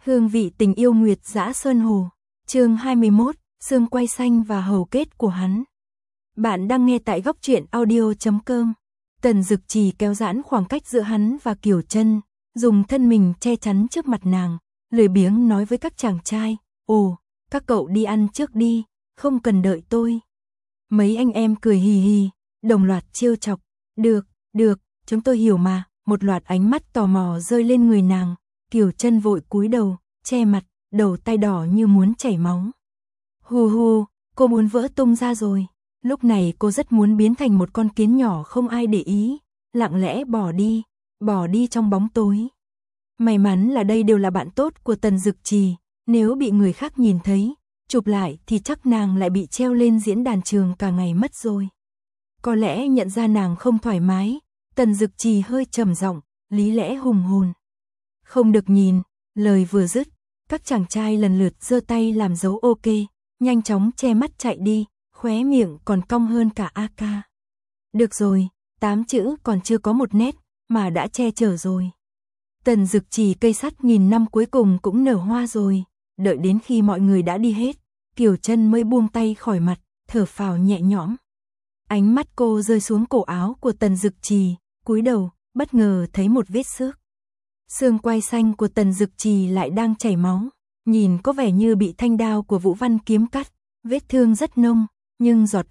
Hương vị tình yêu Nguyệt Dã Sơn Hồ, chương 21, xương quai xanh và hầu kết của hắn. Bạn đang nghe tại góc truyện audio.com. Tần Dực Trì kéo giãn khoảng cách giữa hắn và Kiều Chân, dùng thân mình che chắn trước mặt nàng, lười biếng nói với các chàng trai, "Ồ, các cậu đi ăn trước đi, không cần đợi tôi." Mấy anh em cười hì hì, đồng loạt trêu chọc, "Được, chúng tôi hiểu mà." Một loạt ánh mắt tò mò rơi lên người nàng, Kiều Chân vội cúi đầu, che mặt, đầu tay đỏ như muốn chảy máu. Hù, cô muốn vỡ tung ra rồi. Lúc này cô rất muốn biến thành một con kiến nhỏ không ai để ý, lặng lẽ bỏ đi trong bóng tối. May mắn là đây đều là bạn tốt của Tần Dực Trì, nếu bị người khác nhìn thấy, chụp lại thì chắc nàng lại bị treo lên diễn đàn trường cả ngày mất rồi. Có lẽ nhận ra nàng không thoải mái, Tần Dực Trì hơi trầm giọng, lý lẽ hùng hồn. "Không được nhìn." Lời vừa dứt, các chàng trai lần lượt giơ tay làm dấu ok, nhanh chóng che mắt chạy đi, khóe miệng còn cong hơn cả AK. Được rồi, 8 chữ còn chưa có một nét, mà đã che chở rồi. Tần Dực Trì cây sắt nghìn năm cuối cùng cũng nở hoa rồi, đợi đến khi mọi người đã đi hết, Kiều Chân mới buông tay khỏi mặt, thở phào nhẹ nhõm. Ánh mắt cô rơi xuống cổ áo của Tần Dực Trì, cúi đầu, bất ngờ thấy một vết xước. Xương quai xanh của Tần Dực Trì lại đang chảy máu, nhìn có vẻ như bị thanh đao của Vũ Văn kiếm cắt, vết thương rất nông, nhưng giọt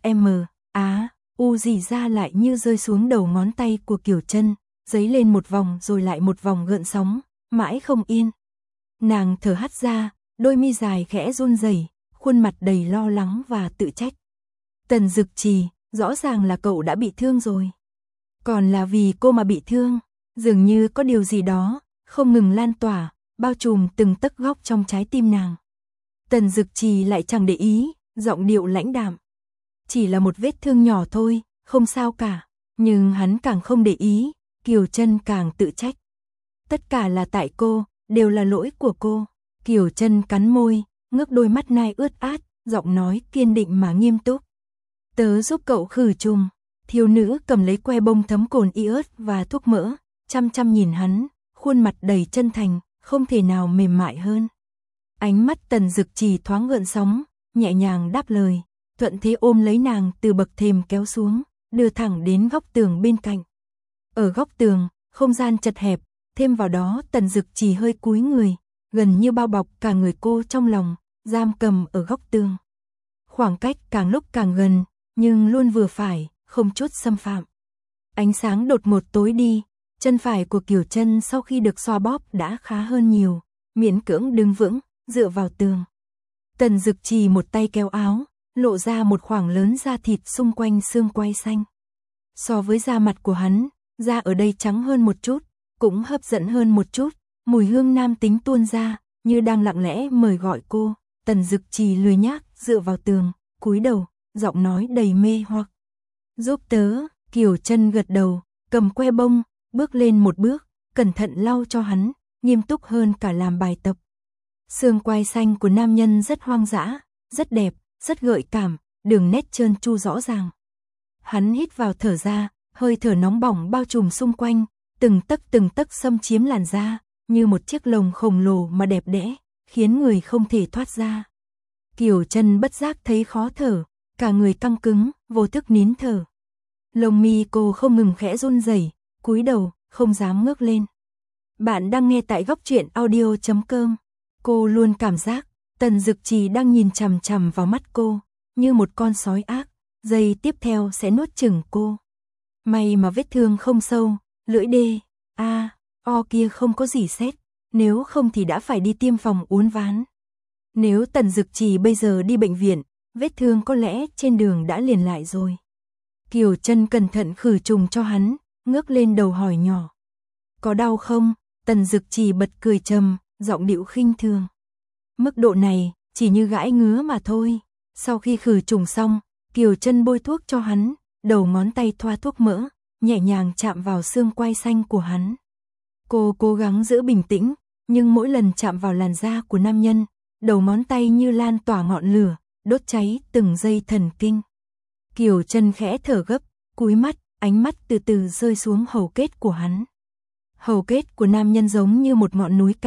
u rỉ ra lại như rơi xuống đầu ngón tay của Kiều Chân, dấy lên một vòng rồi lại một vòng gợn sóng, mãi không yên. Nàng thở hắt ra, đôi mi dài khẽ run rẩy, khuôn mặt đầy lo lắng và tự trách. Tần Dực Trì, rõ ràng là cậu đã bị thương rồi. Còn là vì cô mà bị thương, dường như có điều gì đó không ngừng lan tỏa, bao trùm từng tấc góc trong trái tim nàng. Tần Dực Trì lại chẳng để ý, giọng điệu lãnh đạm. Chỉ là một vết thương nhỏ thôi, không sao cả. Nhưng hắn càng không để ý, Kiều Chân càng tự trách. Tất cả là tại cô, đều là lỗi của cô. Kiều Chân cắn môi, ngước đôi mắt nai ướt át, giọng nói kiên định mà nghiêm túc. Tớ giúp cậu khử trùng. Thiếu nữ cầm lấy que bông thấm cồn iốt và thuốc mỡ, chăm chăm nhìn hắn, khuôn mặt đầy chân thành, không thể nào mềm mại hơn. Ánh mắt Tần Dực Trì thoáng gợn sóng, nhẹ nhàng đáp lời, thuận thế ôm lấy nàng từ bậc thềm kéo xuống, đưa thẳng đến góc tường bên cạnh. Ở góc tường, không gian chật hẹp, thêm vào đó Tần Dực Trì hơi cúi người, gần như bao bọc cả người cô trong lòng, giam cầm ở góc tường. Khoảng cách càng lúc càng gần, nhưng luôn vừa phải, không chút xâm phạm. Ánh sáng đột ngột tối đi, chân phải của Kiều Chân sau khi được xoa bóp đã khá hơn nhiều, miễn cưỡng đứng vững, dựa vào tường. Tần Dực Trì một tay kéo áo, lộ ra một khoảng lớn da thịt xung quanh xương quai xanh. So với da mặt của hắn, da ở đây trắng hơn một chút, cũng hấp dẫn hơn một chút, mùi hương nam tính tuôn ra, như đang lặng lẽ mời gọi cô. Tần Dực Trì lười nhác dựa vào tường, cúi đầu, giọng nói đầy mê hoặc. "Giúp tớ." Kiều Chân gật đầu, cầm que bông, bước lên một bước, cẩn thận lau cho hắn, nghiêm túc hơn cả làm bài tập. Xương quai xanh của nam nhân rất hoang dã, rất đẹp, rất gợi cảm, đường nét trơn tru rõ ràng. Hắn hít vào thở ra, hơi thở nóng bỏng bao trùm xung quanh, từng tấc xâm chiếm làn da, như một chiếc lồng khổng lồ mà đẹp đẽ, khiến người không thể thoát ra. Kiều Chân bất giác thấy khó thở, cả người căng cứng, vô thức nín thở. Lông mi cô không ngừng khẽ run rẩy, cúi đầu, không dám ngước lên. Bạn đang nghe tại góc truyện audio.com. Cô luôn cảm giác Tần Dực Trì đang nhìn chằm chằm vào mắt cô, như một con sói ác, giây tiếp theo sẽ nuốt chửng cô. May mà vết thương không sâu, lưỡi o kia không có gì sét, nếu không thì đã phải đi tiêm phòng uốn ván. Nếu Tần Dực Trì bây giờ đi bệnh viện, vết thương có lẽ trên đường đã liền lại rồi. Kiều Chân cẩn thận khử trùng cho hắn, ngước lên đầu hỏi nhỏ. "Có đau không?" Tần Dực Trì bật cười trầm, giọng điệu khinh thường. "Mức độ này, chỉ như gãi ngứa mà thôi." Sau khi khử trùng xong, Kiều Chân bôi thuốc cho hắn, đầu ngón tay thoa thuốc mỡ, nhẹ nhàng chạm vào xương quai xanh của hắn. Cô cố gắng giữ bình tĩnh, nhưng mỗi lần chạm vào làn da của nam nhân, đầu ngón tay như lan tỏa ngọn lửa, đốt cháy từng dây thần kinh. Kiều Chân khẽ thở gấp, cúi mắt, ánh mắt từ từ rơi xuống hầu kết của hắn. Hầu kết của nam nhân giống như một ngọn núi cao,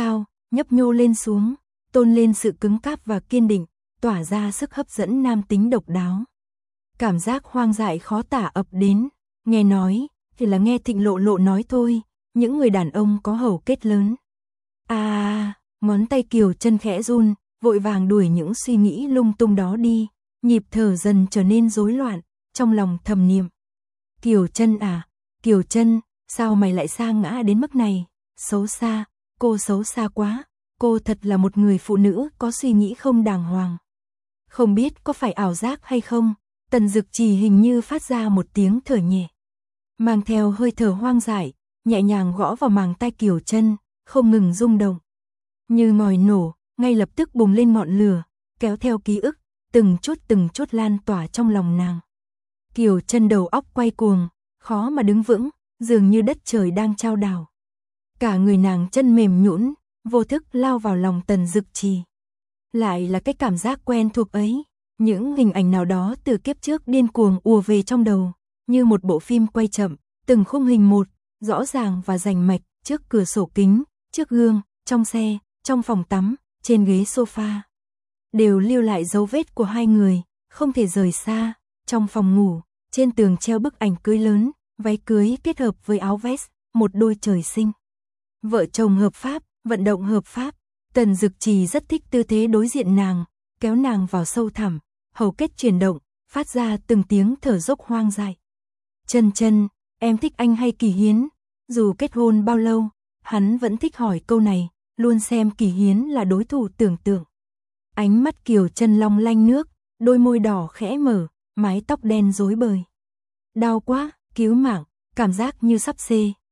nhấp nhô lên xuống, tôn lên sự cứng cáp và kiên định, tỏa ra sức hấp dẫn nam tính độc đáo. Cảm giác hoang dại khó tả ập đến, nghe nói, thì là nghe Thịnh Lộ Lộ nói thôi, những người đàn ông có hầu kết lớn. Ngón tay Kiều Chân khẽ run, vội vàng đuổi những suy nghĩ lung tung đó đi, nhịp thở dần trở nên rối loạn, trong lòng thầm niệm. Kiều Chân à, Kiều Chân, sao mày lại sa ngã đến mức này, xấu xa, cô xấu xa quá, cô thật là một người phụ nữ có suy nghĩ không đàng hoàng. Không biết có phải ảo giác hay không, Tần Dực Trì hình như phát ra một tiếng thở nhẹ, mang theo hơi thở hoang dại, nhẹ nhàng gõ vào màng tai Kiều Chân, không ngừng rung động. Như ngòi nổ, ngay lập tức bùng lên ngọn lửa, kéo theo ký ức, từng chút lan tỏa trong lòng nàng. Kiều Chân đầu óc quay cuồng, khó mà đứng vững, dường như đất trời đang chao đảo. Cả người nàng chân mềm nhũn, vô thức lao vào lòng Tần Dực Trì. Lại là cái cảm giác quen thuộc ấy, những hình ảnh nào đó từ kiếp trước điên cuồng ùa về trong đầu, như một bộ phim quay chậm, từng khung hình một, rõ ràng và rành mạch, trước cửa sổ kính, trước gương, trong xe, trong phòng tắm, trên ghế sofa. Đều lưu lại dấu vết của hai người, không thể rời xa, trong phòng ngủ, trên tường treo bức ảnh cưới lớn, váy cưới kết hợp với áo vest, một đôi trời sinh. Vợ chồng hợp pháp, vận động hợp pháp, Tần Dực Trì rất thích tư thế đối diện nàng, kéo nàng vào sâu thẳm, hầu kết chuyển động, phát ra từng tiếng thở dốc hoang dại. Chân Chân, em thích anh hay Kỳ Hiến? Dù kết hôn bao lâu, hắn vẫn thích hỏi câu này, luôn xem Kỳ Hiến là đối thủ tưởng tượng. Ánh mắt Kiều Chân long lanh nước, đôi môi đỏ khẽ mở, mái tóc đen rối bời. Đau quá, cứu mạng, cảm giác như sắp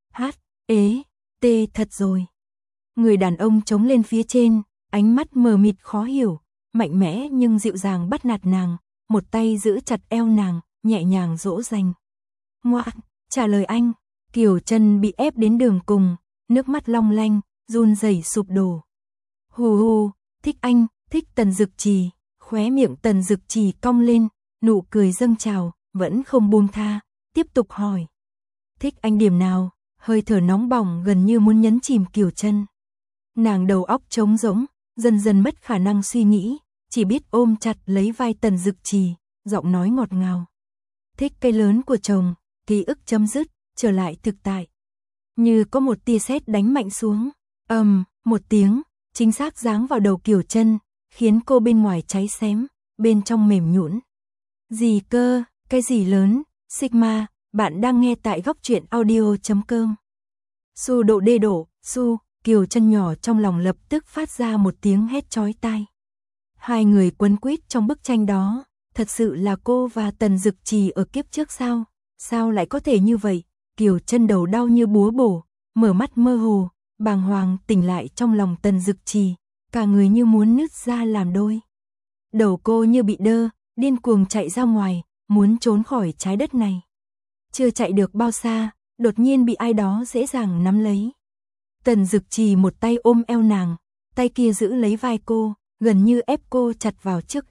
tê thật rồi. Người đàn ông chống lên phía trên, ánh mắt mờ mịt khó hiểu, mạnh mẽ nhưng dịu dàng bắt nạt nàng, một tay giữ chặt eo nàng, nhẹ nhàng dỗ dành. Ngoan, trả lời anh. Kiều Chân bị ép đến đường cùng, nước mắt long lanh, run rẩy sụp đổ. Hù, thích anh, thích Tần Dực Trì, khóe miệng Tần Dực Trì cong lên, nụ cười dâng trào, vẫn không buông tha, tiếp tục hỏi. Thích anh điểm nào? Hơi thở nóng bỏng gần như muốn nhấn chìm Kiều Chân. Nàng đầu óc trống rỗng, dần dần mất khả năng suy nghĩ, chỉ biết ôm chặt lấy vai Tần Dực Trì, giọng nói ngọt ngào. Thích cây lớn của chồng, ký ức chấm dứt, trở lại thực tại. Như có một tia sét đánh mạnh xuống, một tiếng, chính xác giáng vào đầu Kiều Chân, khiến cô bên ngoài cháy xém, bên trong mềm nhũn. Gì cơ, cái gì lớn, Sigma, bạn đang nghe tại góc truyện audio.com. Su độ đê đổ, Su, Kiều Chân nhỏ trong lòng lập tức phát ra một tiếng hét chói tai. Hai người quấn quýt trong bức tranh đó, thật sự là cô và Tần Dực Trì ở kiếp trước sao? Sao lại có thể như vậy? Kiều Chân đầu đau như búa bổ, mở mắt mơ hồ, bàng hoàng tỉnh lại trong lòng Tần Dực Trì, cả người như muốn nứt ra làm đôi. Đầu cô như bị đơ, điên cuồng chạy ra ngoài, muốn trốn khỏi trái đất này. Chưa chạy được bao xa, đột nhiên bị ai đó dễ dàng nắm lấy. Tần Dực Trì một tay ôm eo nàng, tay kia giữ lấy vai cô, gần như ép cô chặt vào trước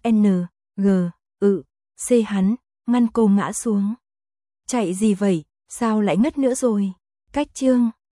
C hắn, ngăn cô ngã xuống. Chạy gì vậy, sao lại ngất nữa rồi? Cách chương